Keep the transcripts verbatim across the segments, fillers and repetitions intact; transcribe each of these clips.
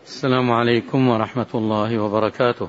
السلام عليكم ورحمة الله وبركاته.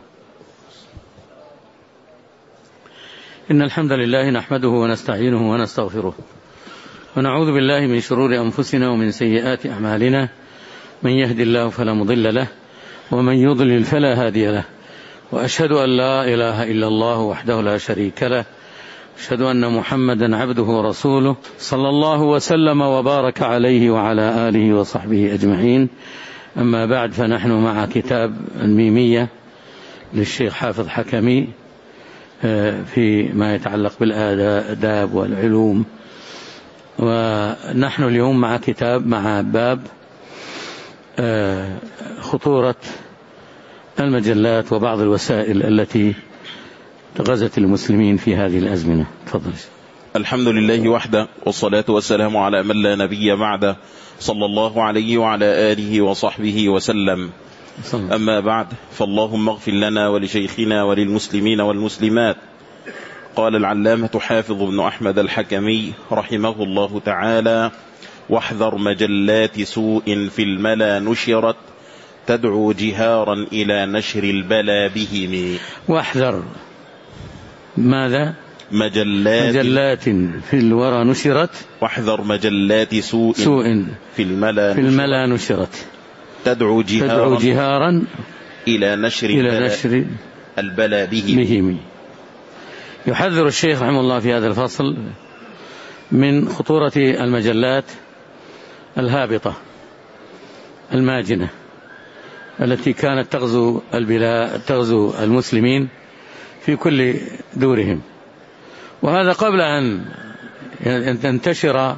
إن الحمد لله نحمده ونستعينه ونستغفره، ونعوذ بالله من شرور أنفسنا ومن سيئات أعمالنا، من يهد الله فلا مضل له ومن يضلل فلا هادي له، وأشهد أن لا إله إلا الله وحده لا شريك له، أشهد أن محمدا عبده ورسوله، صلى الله وسلم وبارك عليه وعلى آله وصحبه أجمعين. أما بعد، فنحن مع كتاب الميمية للشيخ حافظ حكمي في ما يتعلق بالآداب والعلوم، ونحن اليوم مع كتاب مع باب خطورة المجلات وبعض الوسائل التي غزت المسلمين في هذه الأزمنة. تفضل. الحمد لله وحده، والصلاة والسلام على من لا نبي بعده، صلى الله عليه وعلى آله وصحبه وسلم. أما بعد، فاللهم اغفر لنا ولشيخنا وللمسلمين والمسلمات. قال العلامة حافظ بن أحمد الحكمي رحمه الله تعالى: واحذر مجلات سوء في الملا نشرت، تدعو جهارا إلى نشر البلا بهم. واحذر ماذا؟ مجلات, مجلات في الورى نشرت، واحذر مجلات سوء, سوء في الملا, في الملا نشرت، تدعو جهارا, تدعو جهارا إلى نشر, إلى البلا, نشر البلا بهم. بهم. يحذر الشيخ رحمه الله في هذا الفصل من خطورة المجلات الهابطة الماجنة التي كانت تغزو البلاد، تغزو المسلمين في كل دورهم، وهذا قبل أن تنتشر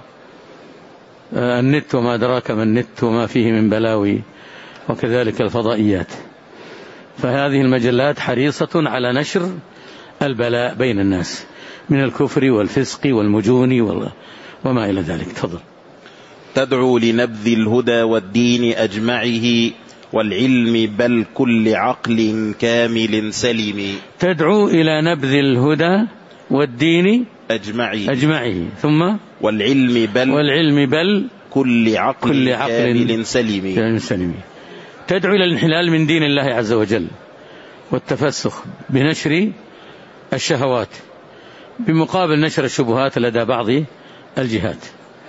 النت وما أدراك ما النت وما فيه من بلاوي، وكذلك الفضائيات. فهذه المجلات حريصة على نشر البلاء بين الناس من الكفر والفسق والمجون وما إلى ذلك. تفضل. تدعو لنبذ الهدى والدين أجمعه، والعلم بل كل عقل كامل سلم. تدعو إلى نبذ الهدى والدين أجمعه, أجمعه. ثم والعلم بل, والعلم بل كل عقل, كل عقل كامل سلم. سلم. تدعو إلى الانحلال من دين الله عز وجل والتفسخ بنشر الشهوات بمقابل نشر الشبهات لدى بعض الجهات،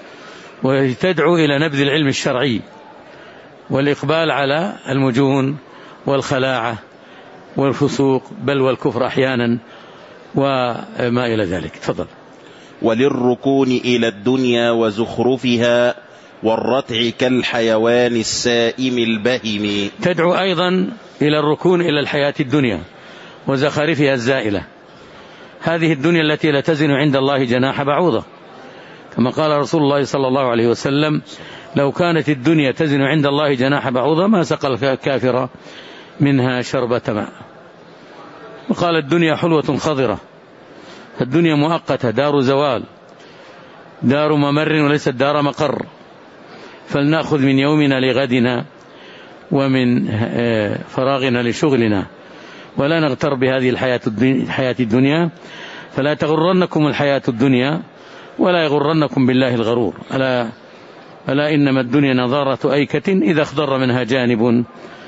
وتدعو إلى نبذ العلم الشرعي والإقبال على المجون والخلاعة والفسوق بل والكفر أحيانا وما إلى ذلك. تفضل. وللركون إلى الدنيا وزخرفها، والرتع كالحيوان السائم البهم. تدعو أيضا إلى الركون إلى الحياة الدنيا وزخارفها الزائلة، هذه الدنيا التي لا تزن عند الله جناح بعوضة، كما قال رسول الله صلى الله عليه وسلم: لو كانت الدنيا تزن عند الله جناح بعوضة ما سقى الكافر منها شربة ماء. وقال: الدنيا حلوة خضرة، الدنيا مؤقتة، دار زوال، دار ممر وليست دار مقر، فلنأخذ من يومنا لغدنا ومن فراغنا لشغلنا، ولا نغتر بهذه الحياة الدنيا، فلا تغرنكم الحياة الدنيا ولا يغرنكم بالله الغرور. ألا, ألا إنما الدنيا نظارة أيكة إذا اخضر منها جانب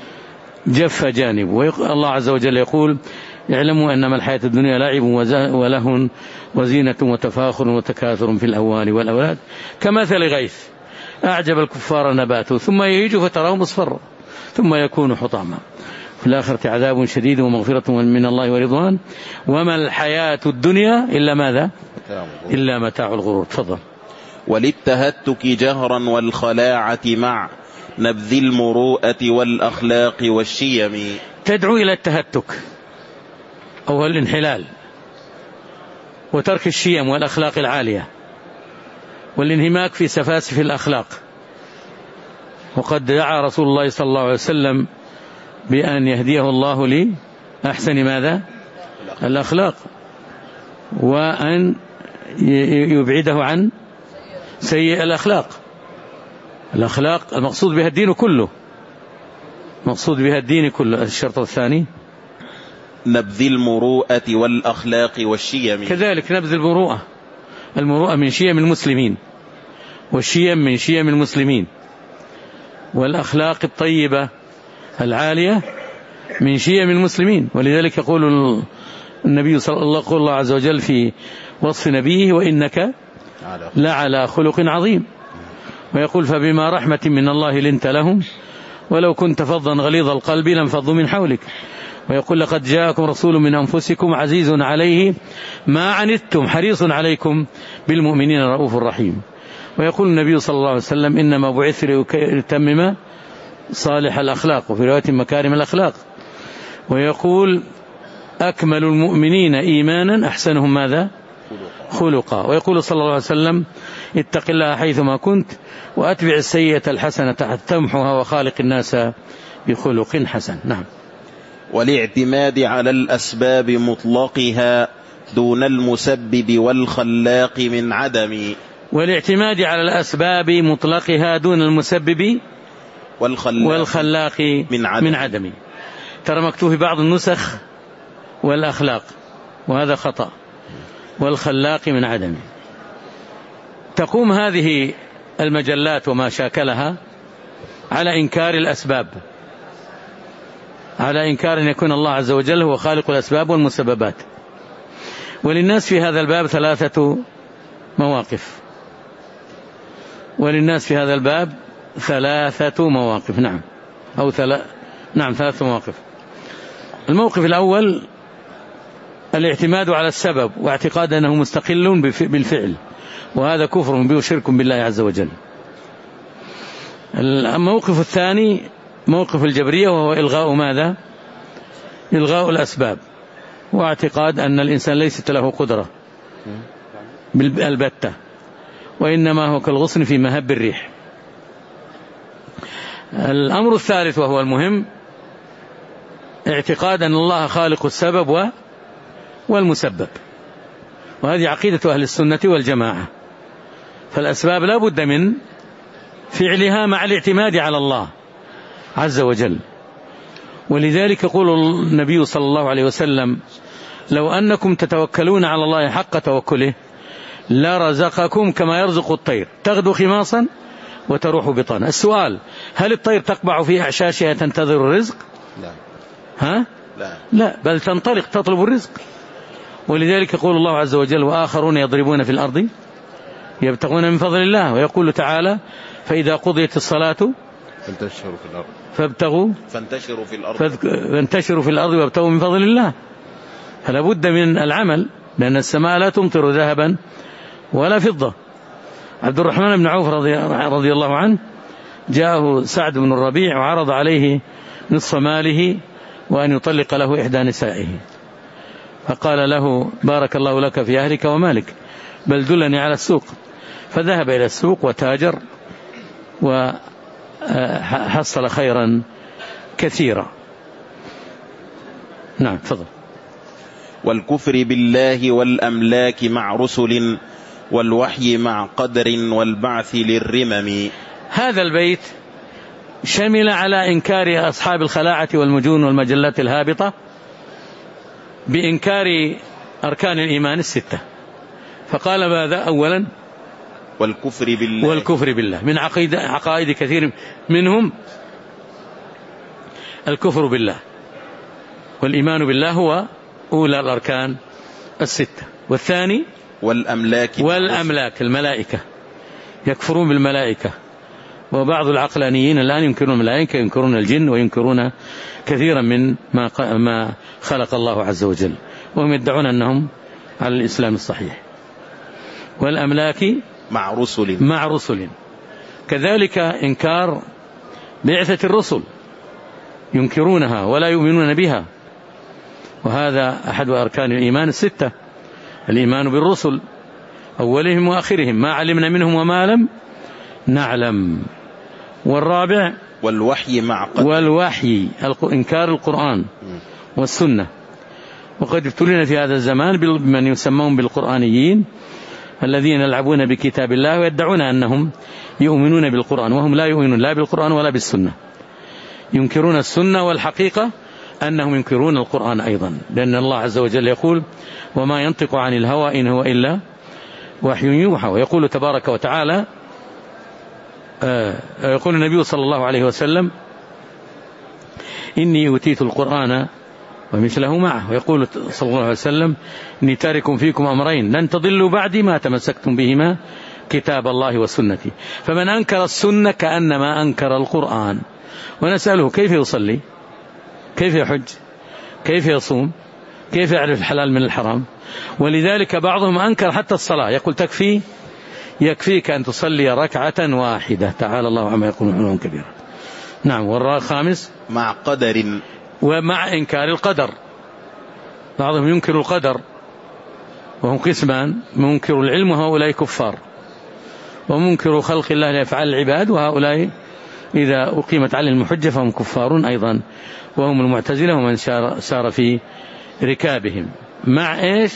جف جانب. والله عز وجل يقول: اعلموا أنما الحياة الدنيا لعب وله وزينة وتفاخر وتكاثر في الأموال والأولاد كمثل غيث أعجب الكفار نباته ثم يهيج فتراه مصفرا ثم يكون حطاما، في الآخرة عذاب شديد ومغفرة من الله ورضوان وما الحياة الدنيا إلا ماذا؟ إلا متاع الغرور. تفضل. وللتهتك جهرا والخلاعة مع نبذ المروءة والأخلاق والشيم. تدعو إلى التهتك أو الانحلال وترك الشيم والأخلاق العالية والانهماك في سفاسف الأخلاق، وقد دعا رسول الله صلى الله عليه وسلم بأن يهديه الله لأحسن ماذا؟ الأخلاق، وأن يبعده عن سيء الأخلاق. الأخلاق المقصود بها الدين كله، مقصود بها الدين كله. الشرط الثاني نبذ المروءة والأخلاق والشيم. كذلك نبذ المروءة، المروءة من شيم المسلمين والشيم من شيم المسلمين، والأخلاق الطيبة العالية من شيم المسلمين. ولذلك يقول النبي صلى الله عليه الله عز وجل في وصف نبيه: وإنك لعلى خلق عظيم. ويقول: فبما رحمة من الله لنت لهم ولو كنت فظا غليظ القلب لانفضوا من حولك. ويقول: لقد جاءكم رسول من أنفسكم عزيز عليه ما عنتم حريص عليكم بالمؤمنين رؤوف رحيم. ويقول النبي صلى الله عليه وسلم: إنما بعثت لأتمم صالح الأخلاق، وفي رواية مكارم الأخلاق. ويقول: أكمل المؤمنين إيمانا أحسنهم ماذا؟ خلقا. ويقول صلى الله عليه وسلم: اتق الله حيثما كنت وأتبع السيئة الحسنة تمحها وخالق الناس بخلق حسن. نعم. والاعتماد على الأسباب مطلقها دون المسبب والخلاق من عدم. والاعتماد على الأسباب مطلقها دون المسبب والخلاق, والخلاق من عدم. من عدم. ترى مكتوب في بعض النسخ والأخلاق، وهذا خطأ. والخلاق من عدم. تقوم هذه المجلات وما شاكلها على إنكار الأسباب، على إنكار أن يكون الله عز وجل هو خالق الأسباب والمسببات. وللناس في هذا الباب ثلاثة مواقف وللناس في هذا الباب ثلاثة مواقف نعم أو ثلاث نعم ثلاثة مواقف. الموقف الأول الاعتماد على السبب واعتقاد أنه مستقل بالفعل، وهذا كفر به وشرك بالله عز وجل. الموقف الثاني موقف الجبرية، وهو إلغاء ماذا؟ إلغاء الأسباب، واعتقاد أن الإنسان ليست له قدرة بالبتة، وإنما هو كالغصن في مهب الريح. الأمر الثالث وهو المهم اعتقاد أن الله خالق السبب والمسبب، وهذه عقيدة أهل السنة والجماعة. فالأسباب لا بد من فعلها مع الاعتماد على الله عز وجل. ولذلك يقول النبي صلى الله عليه وسلم: لو أنكم تتوكلون على الله حق توكله لرزقكم كما يرزق الطير تغدو خماصا وتروح بطانا. السؤال: هل الطير تقبع في أعشاشها تنتظر الرزق؟ لا. ها؟ لا. لا، بل تنطلق تطلب الرزق. ولذلك يقول الله عز وجل: وآخرون يضربون في الأرض يبتغون من فضل الله. ويقول تعالى: فإذا قضيت الصلاة فانتشروا في الأرض فابتغوا فانتشروا في الأرض فانتشروا في الأرض وابتغوا من فضل الله. فلا بد من العمل، لأن السماء لا تمطر ذهبا ولا فضة. عبد الرحمن بن عوف رضي, رضي الله عنه جاءه سعد بن الربيع وعرض عليه نصف ماله وأن يطلق له إحدى نسائه، فقال له: بارك الله لك في أهلك ومالك، بل دلني على السوق. فذهب إلى السوق وتاجر وحصل خيرا كثيرا. نعم تفضل. والكفر بالله والأملاك مع رسل والوحي مع قدر والبعث للرمم. هذا البيت شمل على إنكار أصحاب الخلاعة والمجون والمجلات الهابطة بإنكار أركان الإيمان الستة. فقال ماذا؟ أولا: والكفر بالله والكفر بالله. من عقيدة عقائد كثير منهم الكفر بالله، والإيمان بالله هو أولى الأركان الستة. والثاني والأملاك والأملاك الملائكة، يكفرون بالملائكة. وبعض العقلانيين الآن ينكرون الملائكة، ينكرون الجن، وينكرون كثيرا من ما ما خلق الله عز وجل، وهم يدعون أنهم على الإسلام الصحيح. والأملاك مع رسل مع رسل كذلك إنكار بعثة الرسل، ينكرونها ولا يؤمنون بها، وهذا أحد أركان الإيمان الستة، الإيمان بالرسل أولهم وآخرهم، ما علمنا منهم وما لم نعلم. والرابع والوحي مع قدر والوحي إنكار القرآن والسنة. وقد ابتلينا في هذا الزمان بمن يسمون بالقرآنيين، الذين يلعبون بكتاب الله ويدعون أنهم يؤمنون بالقرآن، وهم لا يؤمنون لا بالقرآن ولا بالسنة، ينكرون السنة، والحقيقة أنهم ينكرون القرآن أيضا، لأن الله عز وجل يقول: وما ينطق عن الهوى إن هو إلا وحي يوحى. ويقول تبارك وتعالى، يقول النبي صلى الله عليه وسلم: إني أوتيت القرآن ومثله معه. ويقول صلى الله عليه وسلم إني تارك فيكم أمرين لن تضلوا بعدي ما تمسكتم بهما كتاب الله وسنتي. فمن أنكر السنة كأنما أنكر القرآن. ونسأله كيف يصلي، كيف يحج، كيف يصوم، كيف يعرف الحلال من الحرام. ولذلك بعضهم أنكر حتى الصلاة، يقول تكفي يكفيك أن تصلي ركعة واحدة. تعالى الله عما يقولون علوا كبيرا. نعم. والخامس مع قدر، ومع إنكار القدر. بعضهم ينكر القدر وهم قسمان: منكر العلم وهؤلاء كفار، ومنكر خلق الله لأفعال العباد، وهؤلاء إذا أقيمت عليهم الحجة فهم كفار أيضا، وهم المعتزلة ومن سار في ركابهم. مع إيش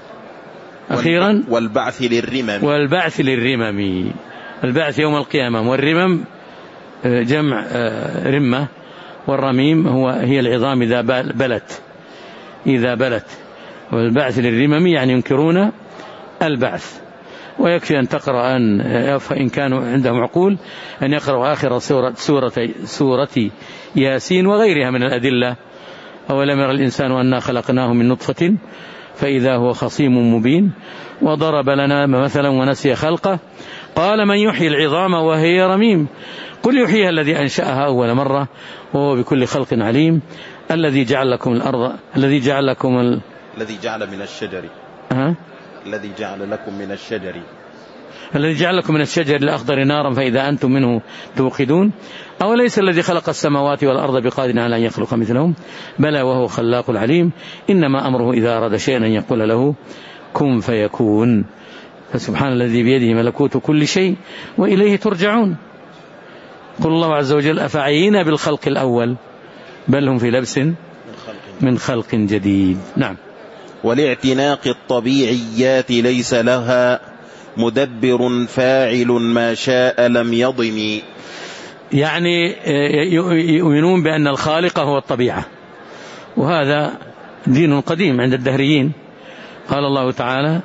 أخيرا؟ والبعث للرمم. والبعث للرمم، البعث يوم القيامة. والرمم جمع رمة، والرميم هو هي العظام إذا بلت إذا بلت والبعث للرمم يعني ينكرون البعث. ويكفي أن تقرأ أن إن كانوا عندهم عقول أن يقرأوا آخر سورة, سورة, سورة ياسين وغيرها من الأدلة. أولم يرى الإنسان أنا خلقناه من نطفة فإذا هو خصيم مبين وضرب لنا مثلا ونسي خلقه قال من يحيي العظام وهي رميم قل يحييها الذي أنشأها أول مرة وهو بكل خلق عليم الذي جعل لكم الأرض الذي جعل لكم ال... الذي جعل من الشجر أه؟ الذي جعل لكم من الشجر الذي جعل لكم من الشجر الأخضر نارا فإذا أنتم منه توقدون أوليس الذي خلق السماوات والأرض بقادر على أن يخلق مثلهم بلى وهو خلاق العليم إنما أمره إذا أراد شيئا أن يقول له كن فيكون فسبحان الذي بيده ملكوت كل شيء وإليه ترجعون. قل الله عز وجل أفعينا بالخلق الأول بل هم في لبس من خلق جديد. نعم. ولاعتناق الطبيعيات ليس لها مدبر فاعل ما شاء لم يضم، يعني يؤمنون بأن الخالق هو الطبيعة، وهذا دين قديم عند الدهريين. قال الله تعالى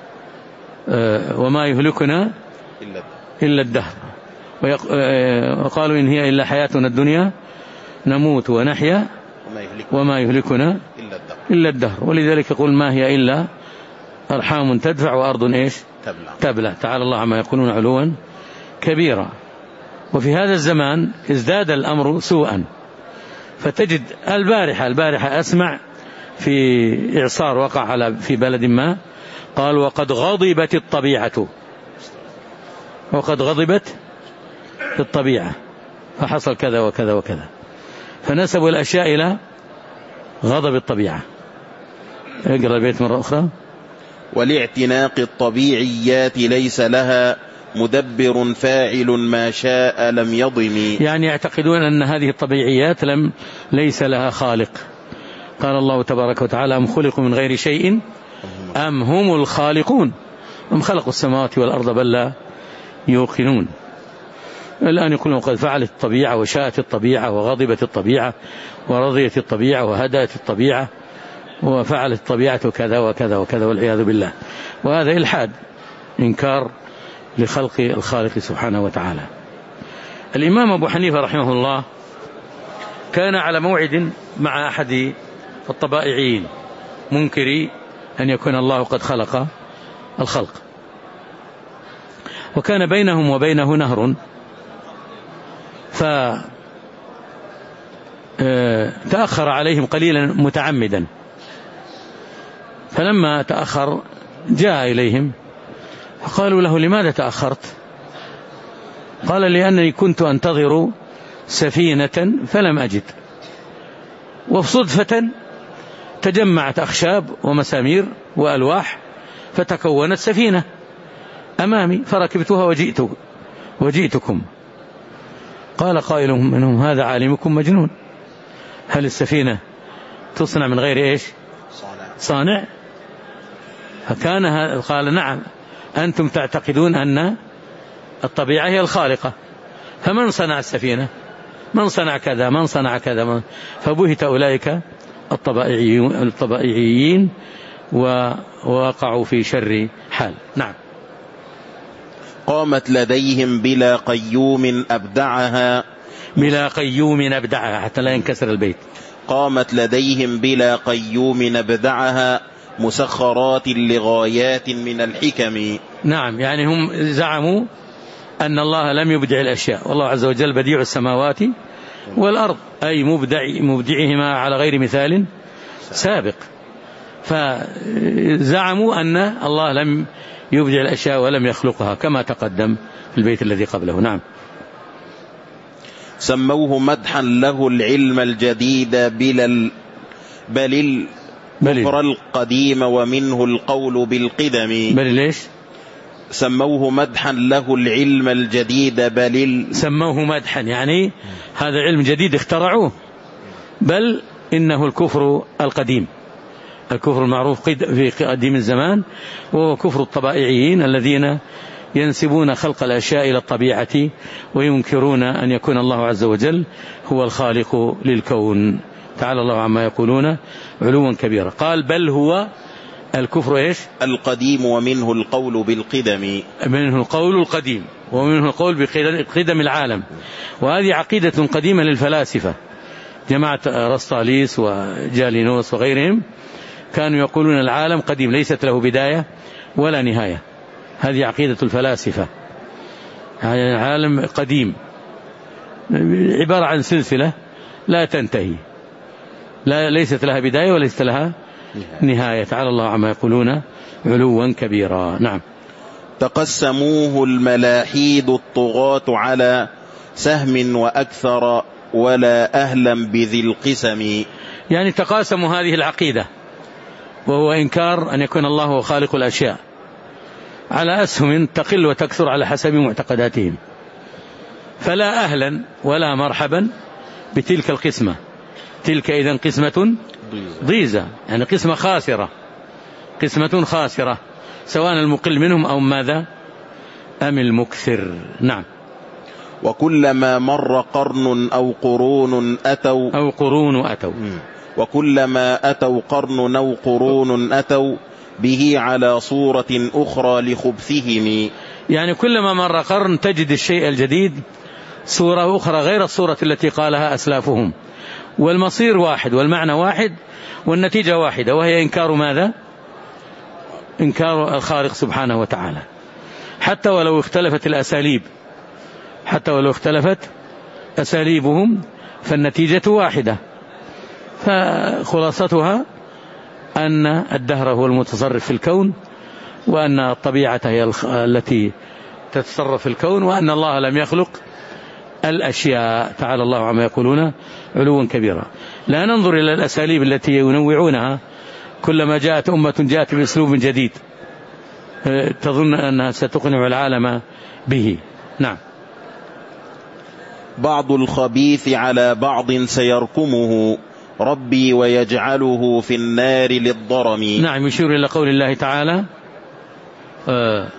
وما يهلكنا إلا الدهر وقالوا إن هي إلا حياتنا الدنيا نموت ونحيا وما يهلكنا إلا الدهر ولذلك يقول ما هي إلا أرحام تدفع وأرض إيش تبلع, تبلع. تعالى الله عما يقولون علوا كبيرا. وفي هذا الزمان ازداد الأمر سوءا، فتجد البارحة البارحة أسمع في إعصار وقع على في بلد ما قال وقد غضبت الطبيعة وقد غضبت الطبيعة فحصل كذا وكذا وكذا، فنسبوا الأشياء إلى غضب الطبيعة. اقرأ البيت مرة أخرى. ولاعتناق الطبيعيات ليس لها مدبر فاعل ما شاء لم يضم، يعني يعتقدون أن هذه الطبيعيات لم ليس لها خالق. قال الله تبارك وتعالى أم خلقوا من غير شيء أم هم الخالقون أم خلقوا السماوات والأرض بل لا يوقنون. الآن يقولون قد فعلت الطبيعة وشاءت الطبيعة وغضبت الطبيعة ورضيت الطبيعة وهدأت الطبيعة وفعلت الطبيعة كذا وكذا وكذا والعياذ بالله. وهذا إلحاد إنكار لخلق الخالق سبحانه وتعالى. الإمام أبو حنيفة رحمه الله كان على موعد مع أحد الطبائعيين منكري أن يكون الله قد خلق الخلق، وكان بينهم وبينه نهر، فتأخر عليهم قليلا متعمدا، فلما تأخر جاء إليهم فقالوا له لماذا تأخرت؟ قال لأنني كنت أنتظر سفينة فلم أجد، وصدفة تجمعت أخشاب ومسامير وألواح فتكونت سفينة أمامي فركبتها وجئت وجئتكم. قال قائل منهم هذا عالمكم مجنون، هل السفينة تصنع من غير إيش صانع؟ فكان قال نعم أنتم تعتقدون أن الطبيعة هي الخالقة، فمن صنع السفينة؟ من صنع كذا؟ من صنع كذا؟ من فبهت أولئك الطبائعيين ووقعوا في شر حال. نعم. قامت لديهم بلا قيوم أبدعها، بلا قيوم نبدعها حتى لا ينكسر البيت. قامت لديهم بلا قيوم نبدعها مسخرات لغايات من الحكم. نعم، يعني هم زعموا أن الله لم يبدع الأشياء، والله عز وجل بديع السماوات والأرض، أي مبدع مبدعهما على غير مثال سابق. فزعموا أن الله لم يبدع الأشياء ولم يخلقها كما تقدم في البيت الذي قبله. نعم. سموه مدحا له العلم الجديد بل بل الكفر القديم ومنه القول بالقدم. بل ليش سموه مدحا له العلم الجديد بل سموه مدحا، يعني هذا علم جديد اخترعوه، بل إنه الكفر القديم، الكفر المعروف في قديم الزمان، وهو كفر الطبائعيين الذين ينسبون خلق الأشياء إلى الطبيعة وينكرون أن يكون الله عز وجل هو الخالق للكون. تعالى الله عما يقولون علوا كبيرا. قال بل هو الكفر إيش؟ القديم ومنه القول بالقدم. منه القول القديم ومنه القول بقدم العالم. وهذه عقيدة قديمة للفلاسفة، جماعة أرسطاليس وجالينوس وغيرهم كانوا يقولون العالم قديم ليست له بداية ولا نهاية. هذه عقيدة الفلاسفة، يعني العالم قديم، عبارة عن سلسلة لا تنتهي، لا ليست لها بداية وليست لها نهاية. تعالى الله عما يقولون علوا كبيرا. نعم. تقسموه الملاحيد الطغاة على سهم وأكثر ولا أهلا بذي القسم. يعني تقاسموا هذه العقيدة، وهو إنكار أن يكون الله هو خالق الأشياء، على أسهم تقل وتكثر على حسب معتقداتهم، فلا أهلا ولا مرحبا بتلك القسمة. تلك إذن قسمة ضيزة، يعني قسمة خاسرة، قسمة خاسرة، سواء المقل منهم أو ماذا أم المكثر. نعم. وكلما مر قرن أو قرون أتوا أو قرون أتوا وكلما أتوا قرن أو قرون أتوا به على صورة أخرى لخبثهم. يعني كلما مر قرن تجد الشيء الجديد صورة أخرى غير الصورة التي قالها أسلافهم، والمصير واحد والمعنى واحد والنتيجة واحدة، وهي إنكار ماذا؟ إنكار الخالق سبحانه وتعالى، حتى ولو اختلفت الأساليب، حتى ولو اختلفت أساليبهم فالنتيجة واحدة. فخلاصتها أن الدهر هو المتصرف في الكون، وأن الطبيعة هي التي تتصرف في الكون، وأن الله لم يخلق الأشياء. تعالى الله عما يقولون علوا كبيرا. لا ننظر إلى الأساليب التي ينوعونها، كلما جاءت أمة جاءت بأسلوب جديد تظن أنها ستقنع العالم به. نعم. بعض الخبيث على بعض سيركمه ربي ويجعله في النار للضرم. نعم، يشير إلى قول الله تعالى آه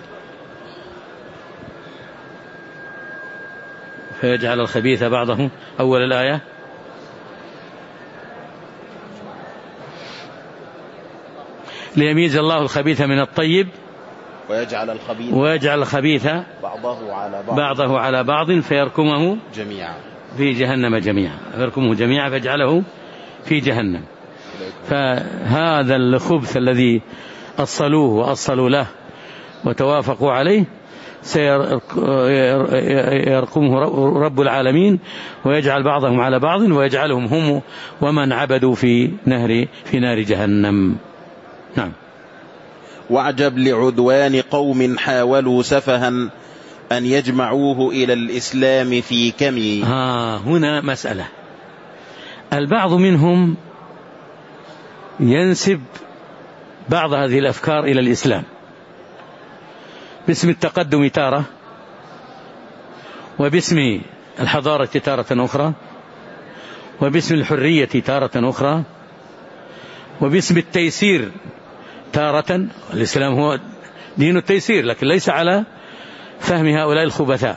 فيجعل الخبيث بعضه، أول الآية ليميز الله الخبيث من الطيب ويجعل الخبيث ويجعل الخبيث بعضه على بعض بعضه على بعض فيركمه جميعا في جهنم جميعا، فيركمه جميعا فيجعله في جهنم. فهذا الخبث الذي أصلوه وأصلوا له وتوافقوا عليه سيرقمه رب العالمين ويجعل بعضهم على بعض ويجعلهم هم ومن عبدوا في نهر في نار جهنم. نعم. واعجب لعدوان قوم حاولوا سفها أن يجمعوه إلى الإسلام في كم. ها هنا مسألة، البعض منهم ينسب بعض هذه الأفكار إلى الإسلام باسم التقدم تارة، وباسم الحضارة تارة أخرى، وباسم الحرية تارة أخرى، وباسم التيسير تارة. الإسلام هو دين التيسير لكن ليس على فهم هؤلاء الخبثاء،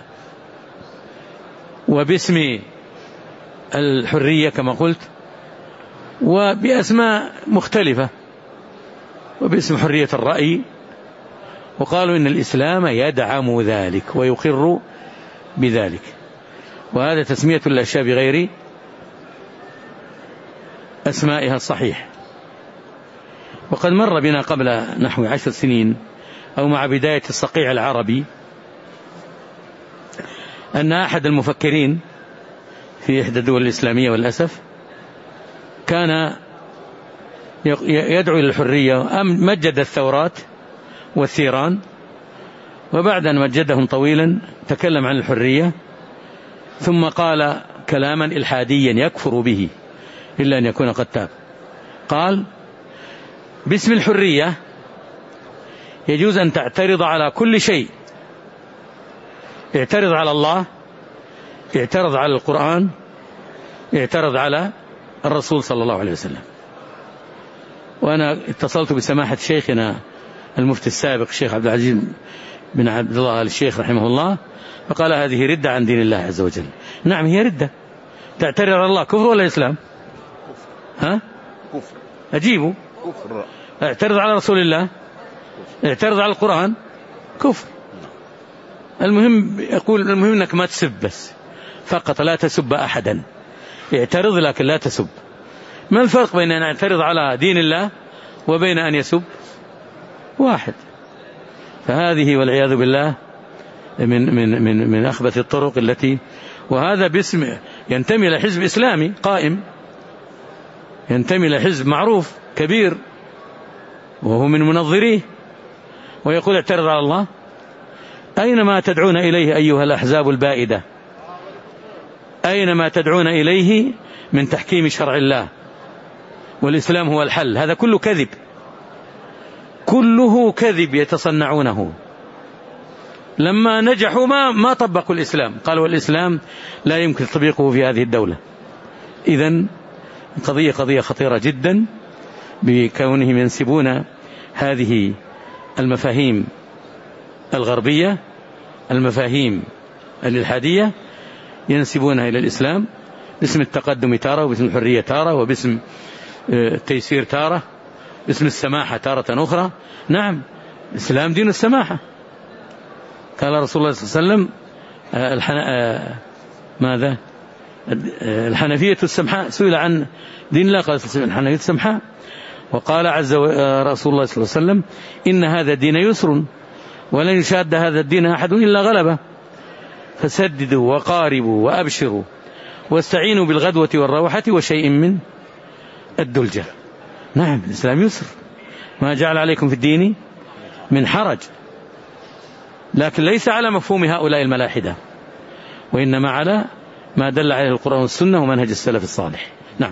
وباسم الحرية كما قلت، وبأسماء مختلفة، وباسم حرية الرأي. وقالوا إن الإسلام يدعم ذلك ويقر بذلك. وهذا تسمية الأشياء بغير أسمائها الصحيح. وقد مر بنا قبل نحو عشر سنين أو مع بداية الصقيع العربي أن أحد المفكرين في إحدى الدول الإسلامية والأسف كان يدعو إلى الحرية، أم مجد الثورات والثيران، وبعد أن مجدهم طويلا تكلم عن الحرية ثم قال كلاما إلحاديا يكفر به إلا أن يكون قد تاب. قال: باسم الحرية يجوز أن تعترض على كل شيء، اعترض على الله، اعترض على القرآن، اعترض على الرسول صلى الله عليه وسلم. وأنا اتصلت بسماحة شيخنا المفتي السابق الشيخ عبد العزيز بن عبد الله الشيخ رحمه الله، فقال هذه ردة عن دين الله عز وجل. نعم هي ردة. تعترض على الله كفر ولا إسلام؟ ها؟ كفر. أجيبه. كفر. اعترض على رسول الله، اعترض على القرآن، كفر. المهم يقول المهم أنك ما تسب بس فقط، لا تسب أحدا، اعترض لكن لا تسب. ما الفرق بين أن يعترض على دين الله وبين أن يسب؟ واحد. فهذه والعياذ بالله من من من من أخبث الطرق التي، وهذا باسم ينتمي إلى حزب إسلامي قائم، ينتمي إلى حزب معروف كبير وهو من منظريه، ويقول اعترض على الله. أينما تدعون إليه أيها الأحزاب البائدة، أينما تدعون إليه من تحكيم شرع الله والإسلام هو الحل، هذا كله كذب، كله كذب يتصنعونه. لما نجحوا ما ما طبقوا الإسلام، قالوا الإسلام لا يمكن تطبيقه في هذه الدولة. إذن قضية قضية خطيرة جدا بكونهم ينسبون هذه المفاهيم الغربية، المفاهيم الإلحادية، ينسبونها إلى الإسلام باسم التقدم تارة، وباسم الحرية تارة، وباسم التيسير تارة، باسم السماحة تارة أخرى. نعم الإسلام دين السماحة. قال رسول الله صلى الله عليه وسلم الحن... ماذا الحنفية السمحاء، سئل عن دين الله قال الحنفية السمحاء، وقال عز رسول الله صلى الله عليه وسلم إن هذا الدين يسر ولن يشاد هذا الدين أحد إلا غلبه، فسددوا وقاربوا وأبشروا واستعينوا بالغدوة والروحة وشيء من الدلجة. نعم الإسلام يسر، ما جعل عليكم في الدين من حرج، لكن ليس على مفهوم هؤلاء الملاحدة، وإنما على ما دل عليه القرآن والسنة ومنهج السلف الصالح. نعم.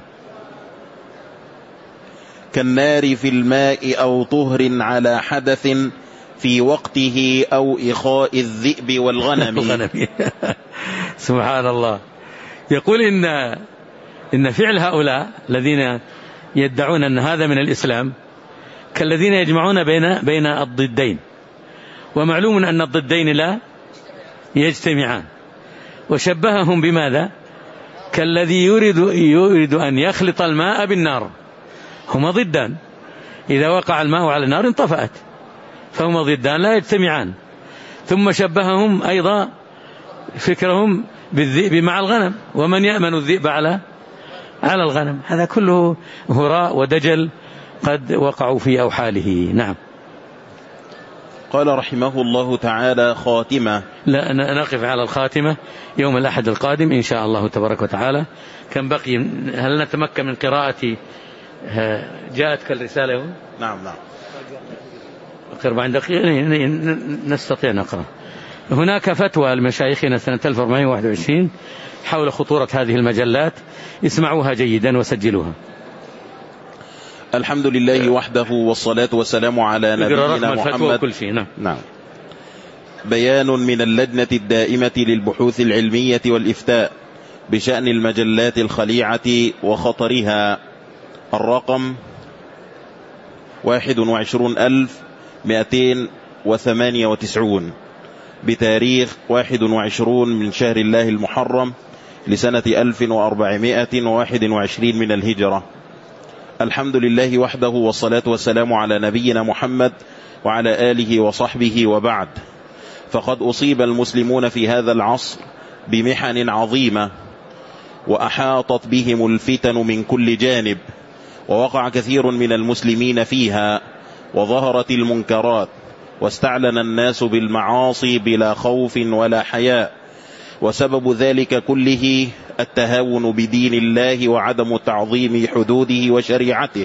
كالنار في الماء أو طهر على حدث في وقته أو إخاء الذئب والغنم. سبحان الله. يقول إن إن فعل هؤلاء الذين يدعون أن هذا من الإسلام كالذين يجمعون بين بين الضدين، ومعلوم أن الضدين لا يجتمعان، وشبههم بماذا؟ كالذي يريد يريد أن يخلط الماء بالنار، هما ضدان، إذا وقع الماء على النار انطفأت، فهما ضدان لا يجتمعان. ثم شبههم أيضا فكرهم بالذئب مع الغنم، ومن يأمن الذئب على على الغنم. هذا كله هراء ودجل قد وقعوا في أوحاله. نعم. قال رحمه الله تعالى خاتمة. لا نقف على الخاتمة يوم الأحد القادم إن شاء الله تبارك وتعالى. كم بقي؟ هل نتمكن من قراءة جاءتك الرسالة يوم؟ نعم نعم. أربع دقيقة نستطيع نقرأ. هناك فتوى لمشايخنا سنة ألف وأربعمائة وواحد وعشرين حول خطورة هذه المجلات، اسمعوها جيدا وسجلوها. الحمد لله وحده والصلاة والسلام على نبينا محمد. كل شيء. نعم. نعم. بيان من اللجنة الدائمة للبحوث العلمية والإفتاء بشأن المجلات الخليعة وخطرها، الرقم واحد وعشرون ألف مئتين وثمانية وتسعون، بتاريخ واحد وعشرون من شهر الله المحرم لسنة ألف وأربعمائة وواحد وعشرين من الهجرة. الحمد لله وحده والصلاة والسلام على نبينا محمد وعلى آله وصحبه، وبعد. فقد أصيب المسلمون في هذا العصر بمحن عظيمة، وأحاطت بهم الفتن من كل جانب، ووقع كثير من المسلمين فيها، وظهرت المنكرات، واستعلن الناس بالمعاصي بلا خوف ولا حياء، وسبب ذلك كله التهاون بدين الله وعدم تعظيم حدوده وشريعته،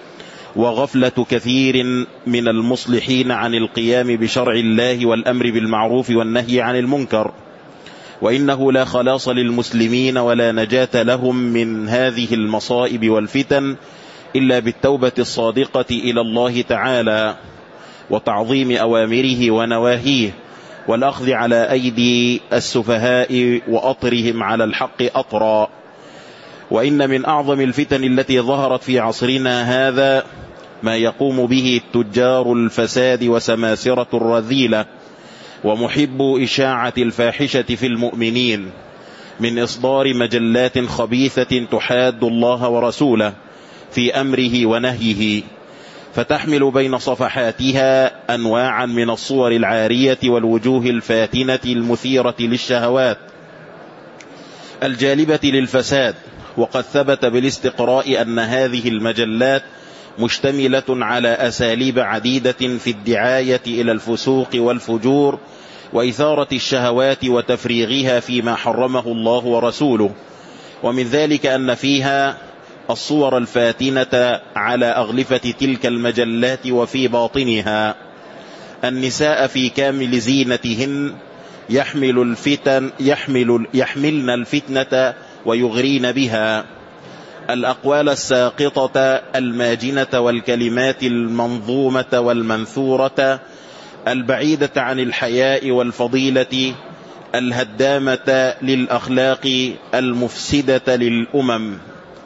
وغفلة كثير من المصلحين عن القيام بشرع الله والأمر بالمعروف والنهي عن المنكر. وإنه لا خلاص للمسلمين ولا نجاة لهم من هذه المصائب والفتن إلا بالتوبة الصادقة إلى الله تعالى، وتعظيم أوامره ونواهيه، والأخذ على أيدي السفهاء وأطرهم على الحق أطرا. وإن من أعظم الفتن التي ظهرت في عصرنا هذا ما يقوم به تجار الفساد وسماسرة الرذيلة ومحب إشاعة الفاحشة في المؤمنين، من إصدار مجلات خبيثة تحاد الله ورسوله في أمره ونهيه، فتحمل بين صفحاتها أنواعا من الصور العارية والوجوه الفاتنة المثيرة للشهوات الجالبة للفساد. وقد ثبت بالاستقراء أن هذه المجلات مشتملة على أساليب عديدة في الدعاية إلى الفسوق والفجور وإثارة الشهوات وتفريغها فيما حرمه الله ورسوله. ومن ذلك أن فيها الصور الفاتنة على أغلفة تلك المجلات وفي باطنها النساء في كامل زينتهن يحمل الفتن يحمل يحملن الفتنة ويغرين بها، الأقوال الساقطة الماجنة والكلمات المنظومة والمنثورة البعيدة عن الحياء والفضيلة الهدامة للأخلاق المفسدة للأمم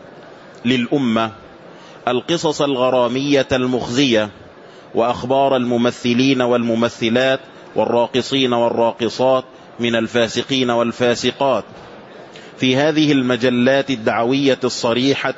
للأمة، القصص الغرامية المخزية، وأخبار الممثلين والممثلات والراقصين والراقصات من الفاسقين والفاسقات. في هذه المجلات الدعوية الصريحة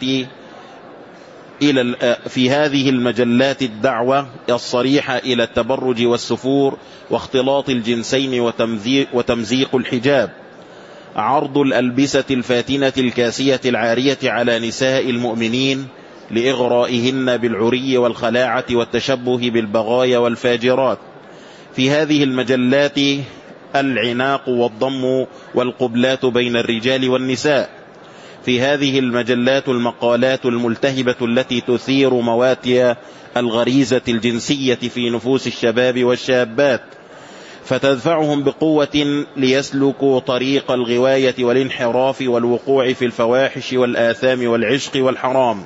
إلى في هذه المجلات الدعوة الصريحة إلى التبرج والسفور واختلاط الجنسين وتمزيق الحجاب، عرض الألبسة الفاتنة الكاسية العارية على نساء المؤمنين لإغرائهن بالعري والخلاعة والتشبه بالبغايا والفاجرات. في هذه المجلات العناق والضم والقبلات بين الرجال والنساء. في هذه المجلات المقالات الملتهبة التي تثير مواتي الغريزة الجنسية في نفوس الشباب والشابات، فتدفعهم بقوة ليسلكوا طريق الغواية والانحراف والوقوع في الفواحش والآثام والعشق والحرام.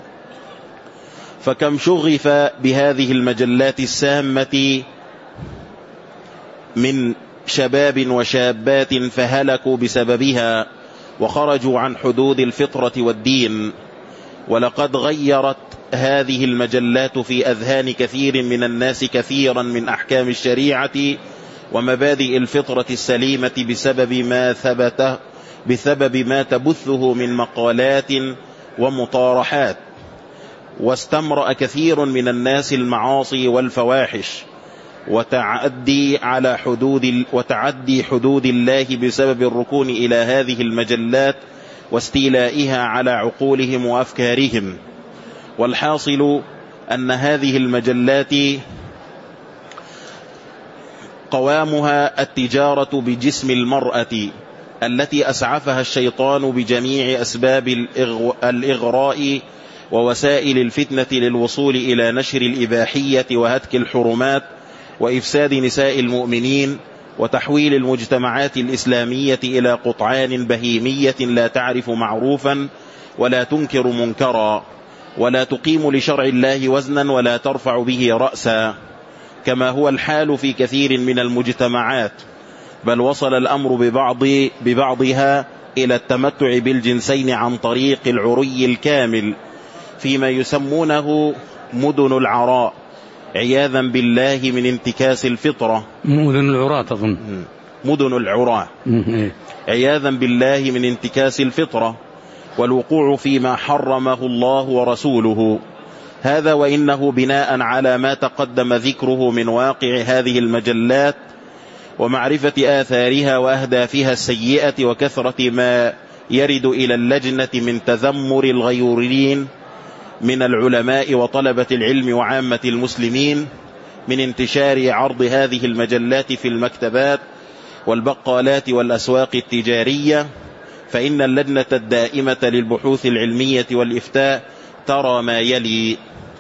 فكم شغف بهذه المجلات السامة من شباب وشابات فهلكوا بسببها وخرجوا عن حدود الفطرة والدين. ولقد غيرت هذه المجلات في أذهان كثير من الناس كثيرا من أحكام الشريعة ومبادئ الفطرة السليمة بسبب ما ثبت بسبب ما تبثه من مقالات ومطارحات. واستمرأ كثير من الناس المعاصي والفواحش وتعدي على حدود وتعدي حدود الله بسبب الركون إلى هذه المجلات واستيلائها على عقولهم وأفكارهم. والحاصل أن هذه المجلات قوامها التجارة بجسم المرأة التي أسعفها الشيطان بجميع أسباب الإغراء ووسائل الفتنة للوصول إلى نشر الإباحية وهتك الحرمات وإفساد نساء المؤمنين وتحويل المجتمعات الإسلامية إلى قطعان بهيمية لا تعرف معروفا ولا تنكر منكرا ولا تقيم لشرع الله وزنا ولا ترفع به رأسا، كما هو الحال في كثير من المجتمعات. بل وصل الأمر ببعض ببعضها إلى التمتع بالجنسين عن طريق العري الكامل فيما يسمونه مدن العراء، عياذا بالله من انتكاس الفطرة. مدن العراء تظن مدن العراء عياذا بالله من انتكاس الفطرة والوقوع فيما حرمه الله ورسوله. هذا وإنه بناء على ما تقدم ذكره من واقع هذه المجلات ومعرفة آثارها وأهدافها السيئة وكثرة ما يرد إلى اللجنة من تذمر الغيورين من العلماء وطلبة العلم وعامة المسلمين، من انتشار عرض هذه المجلات في المكتبات والبقالات والأسواق التجارية، فإن اللجنة الدائمة للبحوث العلمية والإفتاء ترى ما يلي: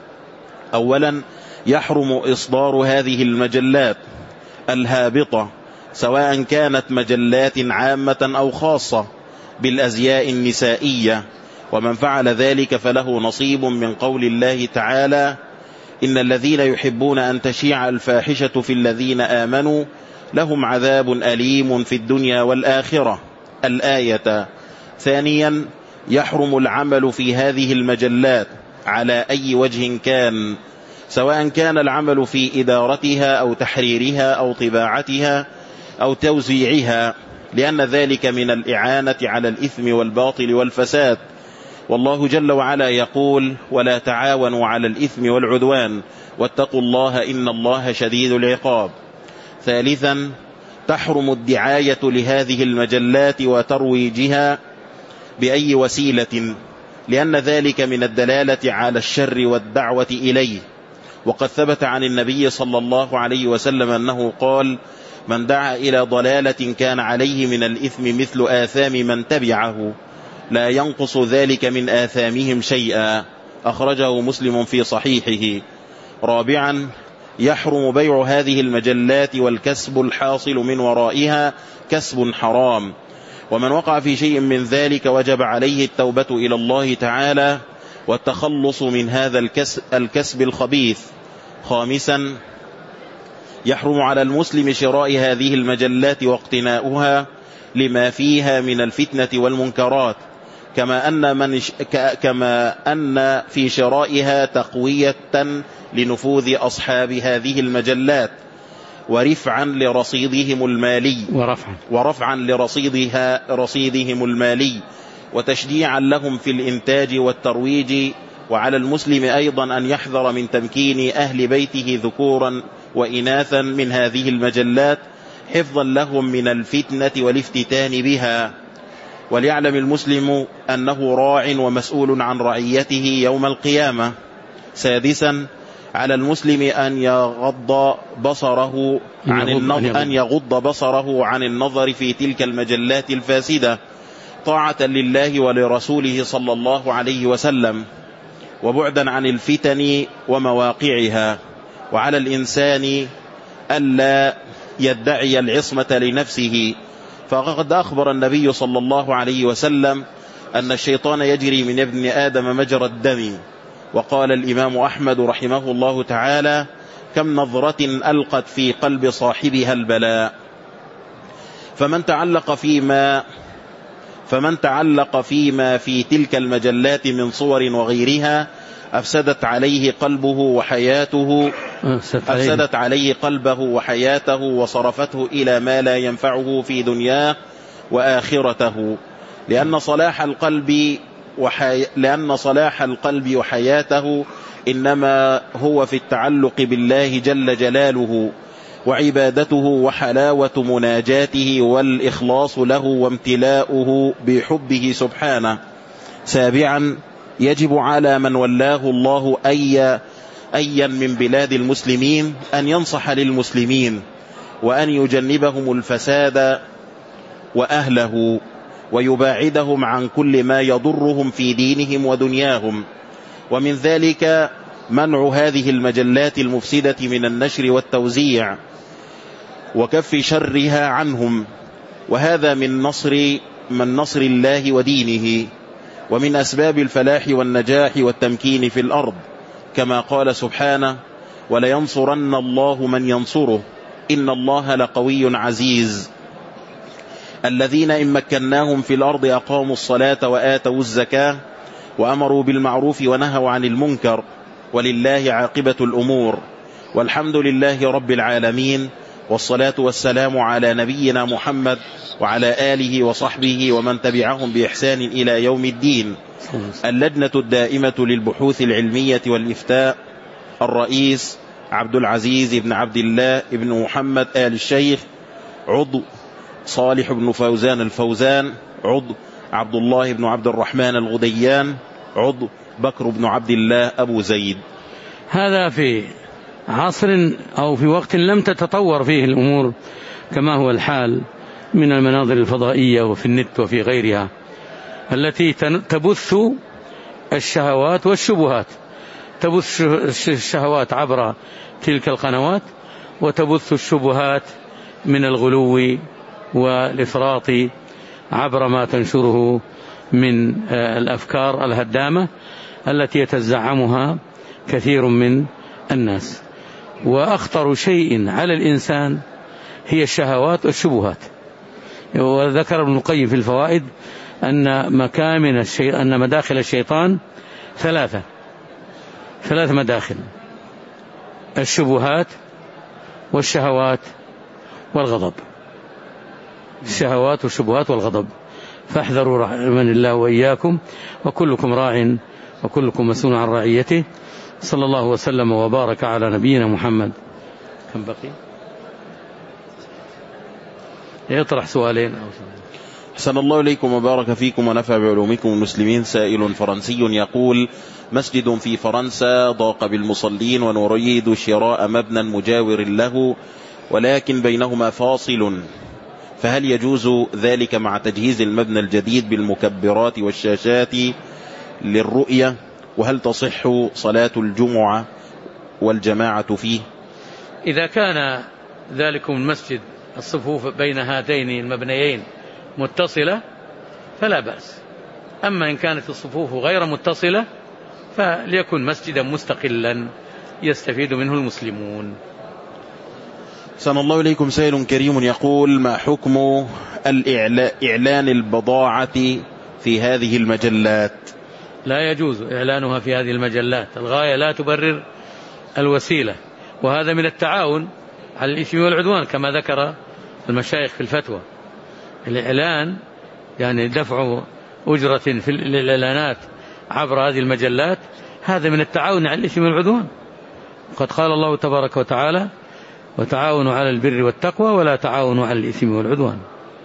أولا، يحرم إصدار هذه المجلات الهابطة، سواء كانت مجلات عامة أو خاصة، بالأزياء النسائية، ومن فعل ذلك فله نصيب من قول الله تعالى: إن الذين يحبون أن تشيع الفاحشة في الذين آمنوا لهم عذاب أليم في الدنيا والآخرة، الآية. ثانيا، يحرم العمل في هذه المجلات على أي وجه كان، سواء كان العمل في إدارتها أو تحريرها أو طباعتها أو توزيعها، لأن ذلك من الإعانة على الإثم والباطل والفساد، والله جل وعلا يقول: ولا تعاونوا على الإثم والعدوان واتقوا الله إن الله شديد العقاب. ثالثا، تحرم الدعاية لهذه المجلات وترويجها بأي وسيلة، لأن ذلك من الدلالة على الشر والدعوة إليه، وقد ثبت عن النبي صلى الله عليه وسلم أنه قال: من دعا إلى ضلالة كان عليه من الإثم مثل آثام من تبعه، لا ينقص ذلك من آثامهم شيئا، أخرجه مسلم في صحيحه. رابعا، يحرم بيع هذه المجلات والكسب الحاصل من ورائها كسب حرام، ومن وقع في شيء من ذلك وجب عليه التوبة إلى الله تعالى والتخلص من هذا الكسب, الكسب الخبيث. خامسا، يحرم على المسلم شراء هذه المجلات واقتناؤها لما فيها من الفتنة والمنكرات، كما أن, من كما أن في شرائها تقوية لنفوذ أصحاب هذه المجلات ورفعا لرصيدهم المالي ورفعا, ورفعا لرصيدها رصيدهم المالي وتشجيعا لهم في الإنتاج والترويج. وعلى المسلم أيضا أن يحذر من تمكين أهل بيته ذكورا وإناثا من هذه المجلات حفظا لهم من الفتنة والافتتان بها، وليعلم المسلم أنه راع ومسؤول عن رعيته يوم القيامة. سادسا، على المسلم أن يغض بصره عن النظر أن يغض بصره عن النظر في تلك المجلات الفاسدة طاعة لله ولرسوله صلى الله عليه وسلم، وبعدا عن الفتن ومواقعها. وعلى الإنسان ألا يدعي العصمة لنفسه، فقد أخبر النبي صلى الله عليه وسلم أن الشيطان يجري من ابن آدم مجرى الدم. وقال الإمام أحمد رحمه الله تعالى: كم نظرة ألقت في قلب صاحبها البلاء. فمن تعلق فيما فمن تعلق فيما في تلك المجلات من صور وغيرها أفسدت عليه قلبه وحياته أفسدت عليه قلبه وحياته وصرفته إلى ما لا ينفعه في دنياه وآخرته، لأن صلاح القلب وحي... لأن صلاح القلب وحياته إنما هو في التعلق بالله جل جلاله وعبادته وحلاوة مناجاته والإخلاص له وامتلاؤه بحبه سبحانه. سابعا، يجب على من ولاه الله أي أيا من بلاد المسلمين أن ينصح للمسلمين وأن يجنبهم الفساد وأهله ويباعدهم عن كل ما يضرهم في دينهم ودنياهم، ومن ذلك منع هذه المجلات المفسدة من النشر والتوزيع وكف شرها عنهم، وهذا من نصر من نصر الله ودينه ومن أسباب الفلاح والنجاح والتمكين في الأرض، كما قال سبحانه: ولينصرن الله من ينصره إن الله لقوي عزيز. الذين إن مكناهم في الأرض أقاموا الصلاة وآتوا الزكاة وأمروا بالمعروف ونهوا عن المنكر ولله عاقبة الأمور، والحمد لله رب العالمين، والصلاة والسلام على نبينا محمد وعلى آله وصحبه ومن تبعهم بإحسان إلى يوم الدين. اللجنة الدائمة للبحوث العلمية والإفتاء، الرئيس عبد العزيز بن عبد الله بن محمد آل الشيخ، عضو صالح بن فوزان الفوزان، عضو عبد الله بن عبد الرحمن الغديان، عضو بكر بن عبد الله أبو زيد. هذا في عصر أو في وقت لم تتطور فيه الأمور كما هو الحال من المناظر الفضائية وفي النت وفي غيرها التي تبث الشهوات والشبهات، تبث الشهوات عبر تلك القنوات وتبث الشبهات من الغلو والإفراط عبر ما تنشره من الأفكار الهدامة التي يتزعمها كثير من الناس. وأخطر شيء على الإنسان هي الشهوات والشبهات. وذكر ابن القيم في الفوائد أن مكامن الشيء أن مداخل الشيطان ثلاثة ثلاث مداخل: الشبهات والشهوات والغضب. الشهوات والشبهات والغضب، فاحذروا رحمن الله وإياكم، وكلكم راع وكلكم مسؤول عن رعيته. صلى الله وسلم وبارك على نبينا محمد. كم بقي؟ يطرح سؤالين أو سؤالين. أحسن الله إليكم وبارك فيكم ونفع بعلومكم المسلمين. سائل فرنسي يقول: مسجد في فرنسا ضاق بالمصلين ونريد شراء مبنى مجاور له ولكن بينهما فاصل، فهل يجوز ذلك مع تجهيز المبنى الجديد بالمكبرات والشاشات للرؤية؟ وهل تصح صلاة الجمعة والجماعة فيه؟ إذا كان ذلكم المسجد الصفوف بين هاتين المبنيين متصلة فلا بأس، أما إن كانت الصفوف غير متصلة فليكن مسجدا مستقلا يستفيد منه المسلمون. سن الله إليكم. سائل كريم يقول: ما حكم إعلان البضاعة في هذه المجلات؟ لا يجوز إعلانها في هذه المجلات، الغاية لا تبرر الوسيلة، وهذا من التعاون على الإثم والعدوان كما ذكر المشايخ في الفتوى. الإعلان يعني دفع أجرة في الإعلانات عبر هذه المجلات، هذا من التعاون على الإثم والعدوان. وقد قال الله تبارك وتعالى: وتعاونوا على البر والتقوى ولا تعاونوا على الإثم والعدوان.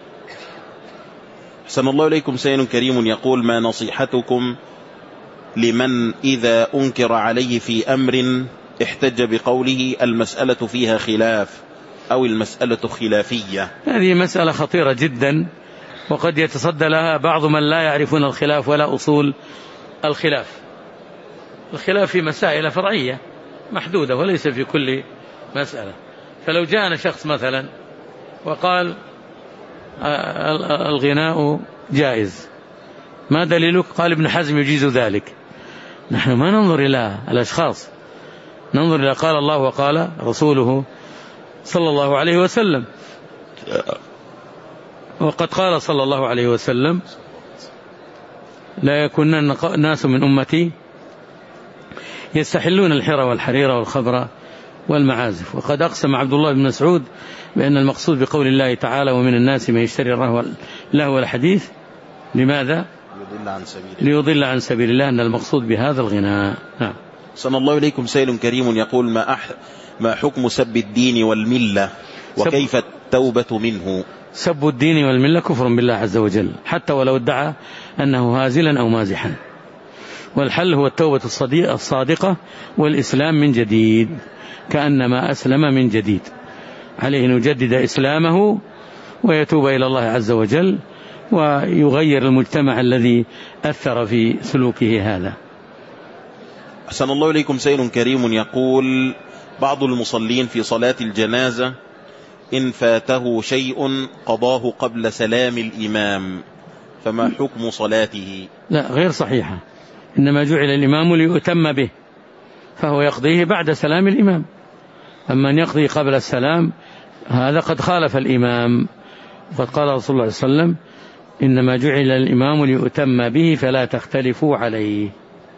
أحسن الله إليكم. سائل كريم يقول: ما نصيحتكم لمن إذا أنكر عليه في أمر احتج بقوله المسألة فيها خلاف أو المسألة خلافية؟ هذه مسألة خطيرة جدا، وقد يتصدى لها بعض من لا يعرفون الخلاف ولا أصول الخلاف. الخلاف في مسائل فرعية محدودة وليس في كل مسألة. فلو جاءنا شخص مثلا وقال الغناء جائز، ما دليلك؟ قال ابن حزم يجيز ذلك. نحن ما ننظر إلى الأشخاص، ننظر إلى قال الله وقال رسوله صلى الله عليه وسلم. وقد قال صلى الله عليه وسلم: لا يكونن ناس من أمتي يستحلون الحرى والحرير والخبر والمعازف. وقد أقسم عبد الله بن مسعود بأن المقصود بقول الله تعالى: ومن الناس من يشتري اللهو والحديث. لماذا؟ ليضل عن سبيل الله، أن المقصود بهذا الغناء. نعم. صلى الله إليكم. سائل كريم يقول: ما, أح... ما حكم سب الدين والملة وكيف التوبة منه؟ سب الدين والملة كفر بالله عز وجل، حتى ولو ادعى أنه هازلا أو مازحا. والحل هو التوبة الصادقة والإسلام من جديد، كأنما أسلم من جديد. عليه أن يجدد إسلامه ويتوب إلى الله عز وجل ويغير المجتمع الذي أثر في سلوكه هذا. أحسن الله إليكم. سائل كريم يقول: بعض المصلين في صلاة الجنازة إن فاته شيء قضاه قبل سلام الإمام، فما حكم صلاته؟ لا، غير صحيحة. إنما جعل الإمام ليؤتم به، فهو يقضيه بعد سلام الإمام. أما أن يقضي قبل السلام هذا قد خالف الإمام. قد قال رسول الله صلى الله عليه وسلم: إنما جعل الإمام ليؤتم به فلا تختلفوا عليه.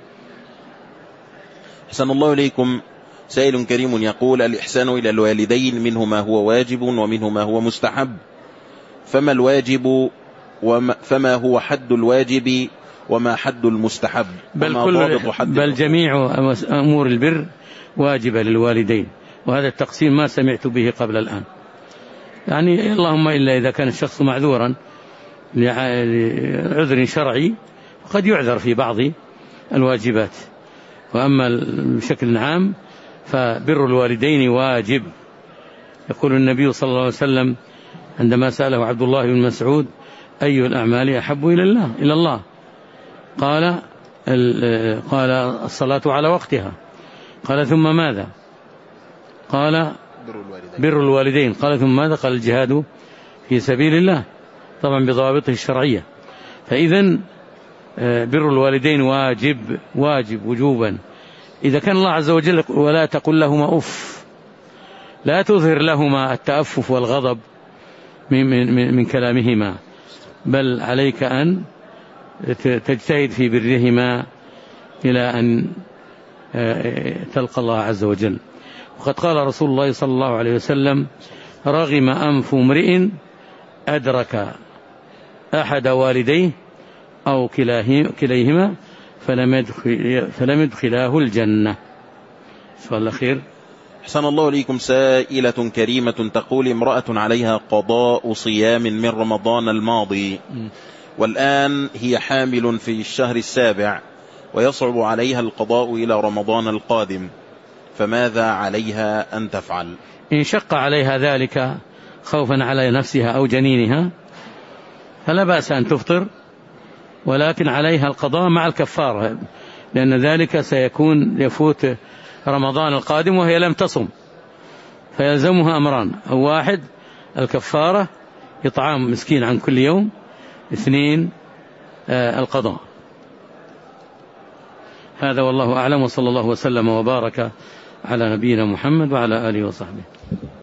أحسن الله إليكم. سائل كريم يقول: الإحسان إلى الوالدين منه ما هو واجب ومنه ما هو مستحب، فما الواجب وما فما هو حد الواجب وما حد المستحب؟ بل, كل حد بل جميع أمور البر واجبة للوالدين، وهذا التقسيم ما سمعت به قبل الآن. يعني اللهم إلا إذا كان الشخص معذورا لعذر شرعي قد يعذر في بعض الواجبات. وأما بشكل عام فبر الوالدين واجب. يقول النبي صلى الله عليه وسلم عندما سأله عبد الله بن مسعود أي الأعمال أحب إلى الله إلى الله قال قال الصلاة على وقتها. قال ثم ماذا؟ قال بر الوالدين. قال ثم ماذا؟ قال الجهاد في سبيل الله، طبعا بضوابطه الشرعية. فإذن بر الوالدين واجب واجب وجوبا. إذا كان الله عز وجل ولا تقل لهما أف، لا تظهر لهما التأفف والغضب من, من, من كلامهما، بل عليك أن تجتهد في برهما إلى أن تلقى الله عز وجل. وقد قال رسول الله صلى الله عليه وسلم رغم أنف امرئ أدرك أحد والديه أو كليهما فلم يدخل فلم يدخلاه الجنة. سؤال الأخير. أحسن الله إليكم. سائلة كريمة تقول امرأة عليها قضاء صيام من رمضان الماضي والآن هي حامل في الشهر السابع ويصعب عليها القضاء إلى رمضان القادم، فماذا عليها أن تفعل؟ إن شق عليها ذلك خوفا على نفسها أو جنينها فلا بأس أن تفطر، ولكن عليها القضاء مع الكفارة، لأن ذلك سيكون يفوت رمضان القادم وهي لم تصم، فيلزمها أمران: أو واحد الكفارة إطعام مسكين عن كل يوم، اثنين آه القضاء. هذا والله أعلم، وصلى الله وسلم وبارك على نبينا محمد وعلى آله وصحبه.